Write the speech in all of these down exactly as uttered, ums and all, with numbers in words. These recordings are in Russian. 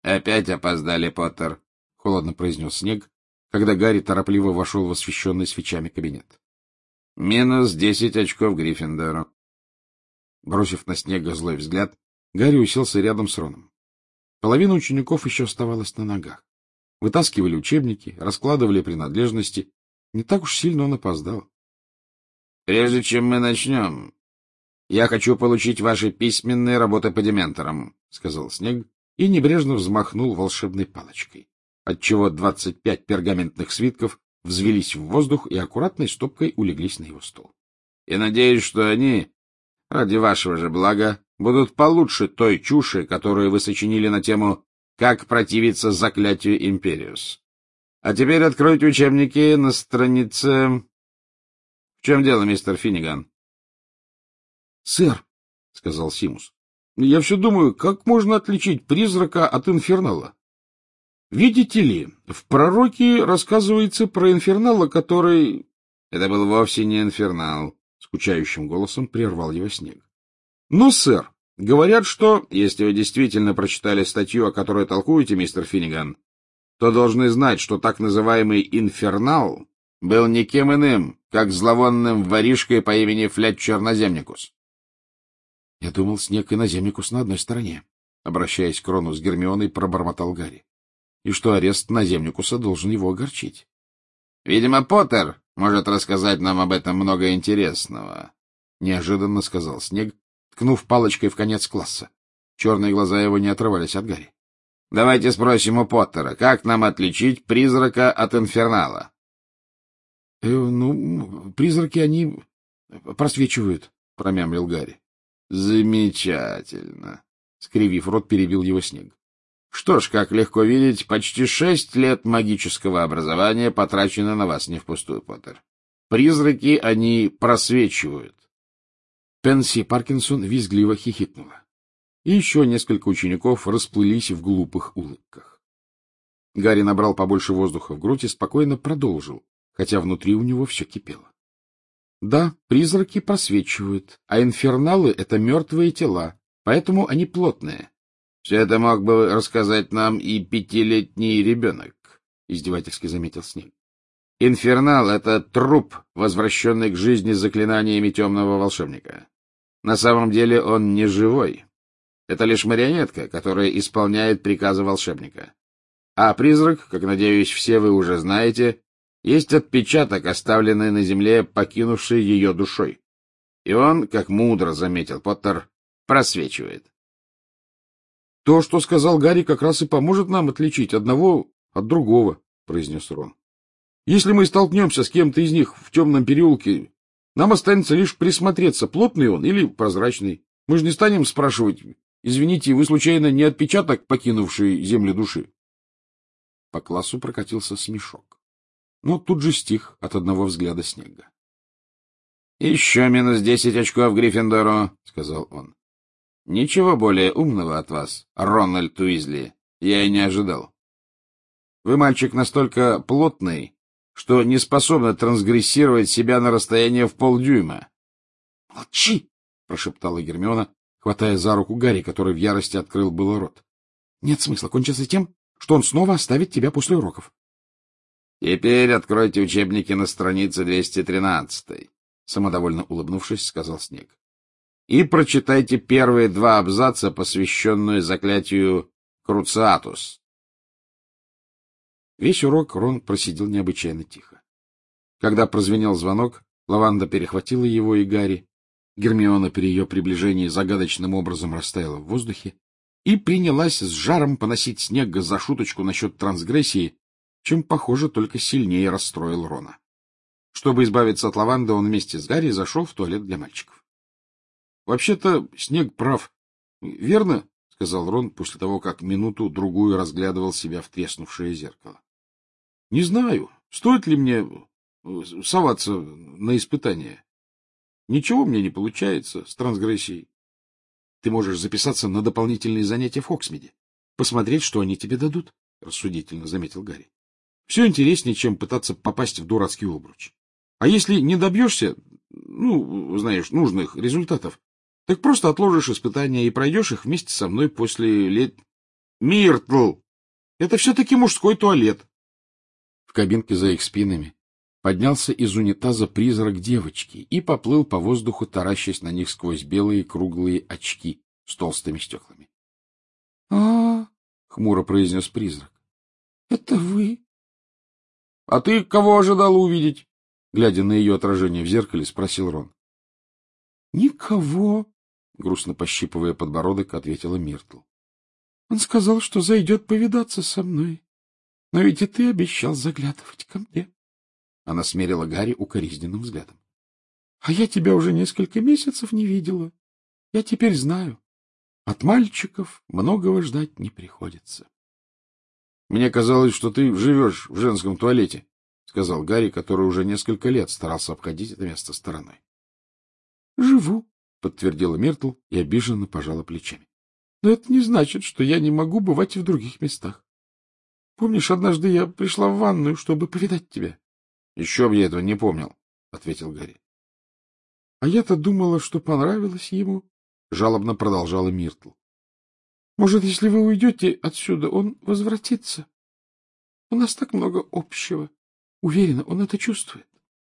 — Опять опоздали, Поттер, — холодно произнес Снег, когда Гарри торопливо вошел в освещенный свечами кабинет. — Минус десять очков Гриффиндору. Бросив на Снега злой взгляд, Гарри уселся рядом с Роном. Половина учеников еще оставалась на ногах. Вытаскивали учебники, раскладывали принадлежности. Не так уж сильно он опоздал. — Прежде чем мы начнем, я хочу получить ваши письменные работы по дементорам, — сказал Снег и небрежно взмахнул волшебной палочкой, отчего двадцать пять пергаментных свитков взвелись в воздух и аккуратной стопкой улеглись на его стол. — И надеюсь, что они, ради вашего же блага, будут получше той чуши, которую вы сочинили на тему «Как противиться заклятию Империус». А теперь откройте учебники на странице... В чем дело, мистер Финниган? — Сэр, — сказал Симус, — я все думаю, как можно отличить призрака от инфернала? Видите ли, в пророке рассказывается про инфернала, который... — Это был вовсе не инфернал, — скучающим голосом прервал его Снег. — Но, сэр, говорят, что... Если вы действительно прочитали статью, о которой толкуете, мистер Финниган, то должны знать, что так называемый инфернал был никем иным, как зловонным воришкой по имени Флетчер Наземникус. — Я думал, Снег и Наземникус на одной стороне, — обращаясь к Рону с Гермионой, пробормотал Гарри. И что арест Наземникуса должен его огорчить. — Видимо, Поттер может рассказать нам об этом много интересного, — неожиданно сказал Снег, ткнув палочкой в конец класса. Черные глаза его не отрывались от Гарри. — Давайте спросим у Поттера, как нам отличить призрака от инфернала? — э, Ну, призраки, они просвечивают, — промямлил Гарри. — Замечательно, — скривив рот, перебил его Снег. Что ж, как легко видеть, почти шесть лет магического образования потрачено на вас не впустую, Поттер. Призраки, они просвечивают. Пенси Паркинсон визгливо хихикнула. И еще несколько учеников расплылись в глупых улыбках. Гарри набрал побольше воздуха в грудь и спокойно продолжил, хотя внутри у него все кипело. Да, призраки просвечивают, а инферналы — это мертвые тела, поэтому они плотные. Все это мог бы рассказать нам и пятилетний ребенок, — издевательски заметил Снег. Инфернал — это труп, возвращенный к жизни заклинаниями темного волшебника. На самом деле он не живой. Это лишь марионетка, которая исполняет приказы волшебника. А призрак, как, надеюсь, все вы уже знаете, есть отпечаток, оставленный на земле, покинувший ее душой. И он, как мудро заметил Поттер, просвечивает. — То, что сказал Гарри, как раз и поможет нам отличить одного от другого, — произнес Рон. — Если мы столкнемся с кем-то из них в темном переулке, нам останется лишь присмотреться, плотный он или прозрачный. Мы же не станем спрашивать: извините, вы, случайно, не отпечаток, покинувший землю души? По классу прокатился смешок, но тут же стих от одного взгляда Снега. — Еще минус десять очков Гриффиндору, — сказал он. — Ничего более умного от вас, Рональд Уизли, я и не ожидал. Вы, мальчик, настолько плотный, что не способны трансгрессировать себя на расстояние в полдюйма. — Молчи! — прошептала Гермиона, хватая за руку Гарри, который в ярости открыл было рот. — Нет смысла кончиться тем, что он снова оставит тебя после уроков. — Теперь откройте учебники на странице двести тринадцатой, — самодовольно улыбнувшись, сказал Снег. И прочитайте первые два абзаца, посвященные заклятию Круциатус. Весь урок Рон просидел необычайно тихо. Когда прозвенел звонок, Лаванда перехватила его и Гарри, Гермиона при ее приближении загадочным образом растаяла в воздухе и принялась с жаром поносить Снега за шуточку насчет трансгрессии, чем, похоже, только сильнее расстроил Рона. Чтобы избавиться от Лаванды, он вместе с Гарри зашел в туалет для мальчиков. — Вообще-то Снег прав. — Верно? — сказал Рон после того, как минуту-другую разглядывал себя в треснувшее зеркало. — Не знаю, стоит ли мне соваться на испытание. Ничего мне не получается с трансгрессией. Ты можешь записаться на дополнительные занятия в Хоксмиде, посмотреть, что они тебе дадут, — рассудительно заметил Гарри. — Все интереснее, чем пытаться попасть в дурацкий обруч. А если не добьешься, ну, знаешь, нужных результатов, так просто отложишь испытания и пройдешь их вместе со мной после лет... Миртл! Это все-таки мужской туалет. В кабинке за их спинами поднялся из унитаза призрак девочки и поплыл по воздуху, таращась на них сквозь белые круглые очки с толстыми стеклами. — А, — хмуро произнес призрак, — это вы? — А ты кого ожидала увидеть? — глядя на ее отражение в зеркале, спросил Рон. — Никого, — грустно пощипывая подбородок, ответила Миртл. — Он сказал, что зайдет повидаться со мной. Но ведь и ты обещал заглядывать ко мне. Она смерила Гарри укоризненным взглядом. — А я тебя уже несколько месяцев не видела. Я теперь знаю. От мальчиков многого ждать не приходится. — Мне казалось, что ты живешь в женском туалете, — сказал Гарри, который уже несколько лет старался обходить это место стороной. — Живу, — подтвердила Миртл и обиженно пожала плечами. — Но это не значит, что я не могу бывать и в других местах. Помнишь, однажды я пришла в ванную, чтобы повидать тебя? — Еще бы я этого не помнил, — ответил Гарри. — А я-то думала, что понравилось ему, — жалобно продолжала Миртл. — Может, если вы уйдете отсюда, он возвратится? У нас так много общего. Уверена, он это чувствует.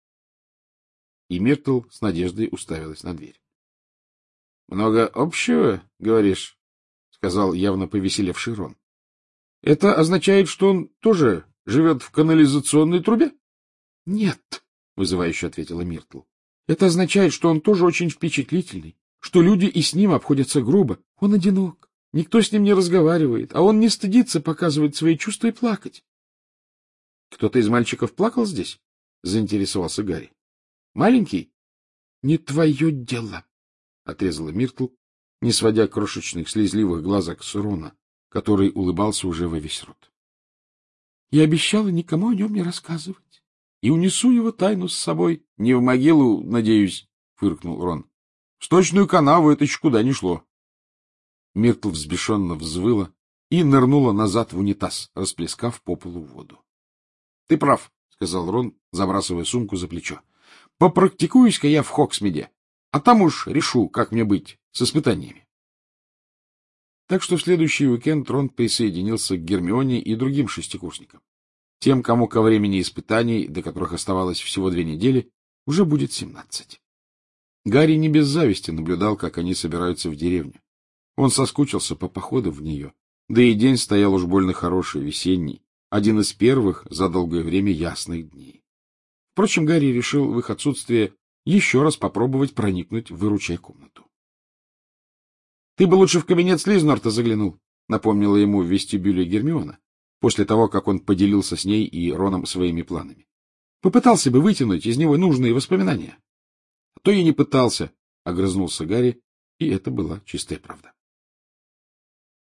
И Миртл с надеждой уставилась на дверь. — Много общего, говоришь? — сказал явно повеселевший Рон. — Это означает, что он тоже живет в канализационной трубе? — Нет, — вызывающе ответила Миртл. — Это означает, что он тоже очень впечатлительный, что люди и с ним обходятся грубо. Он одинок, никто с ним не разговаривает, а он не стыдится показывать свои чувства и плакать. — Кто-то из мальчиков плакал здесь? — заинтересовался Гарри. — Маленький? — Не твое дело, — отрезала Миртл, не сводя крошечных слезливых глазок с Рона, который улыбался уже во весь рот. — Я обещала никому о нем не рассказывать и унесу его тайну с собой. — Не в могилу, надеюсь, — фыркнул Рон. — В сточную канаву это еще куда ни шло. Миртл взбешенно взвыла и нырнула назад в унитаз, расплескав по полу воду. — Ты прав, — сказал Рон, забрасывая сумку за плечо. — Попрактикуюсь-ка я в Хоксмиде, а там уж решу, как мне быть с испытаниями. Так что в следующий уикенд Рон присоединился к Гермионе и другим шестикурсникам. Тем, кому ко времени испытаний, до которых оставалось всего две недели, уже будет семнадцать. Гарри не без зависти наблюдал, как они собираются в деревню. Он соскучился по походу в нее, да и день стоял уж больно хороший, весенний, один из первых за долгое время ясных дней. Впрочем, Гарри решил в их отсутствие еще раз попробовать проникнуть в выручай-комнату. — Ты бы лучше в кабинет Слизнорта заглянул, — напомнила ему в вестибюле Гермиона, после того, как он поделился с ней и Роном своими планами. — Попытался бы вытянуть из него нужные воспоминания. — А то и не пытался, — огрызнулся Гарри, и это была чистая правда.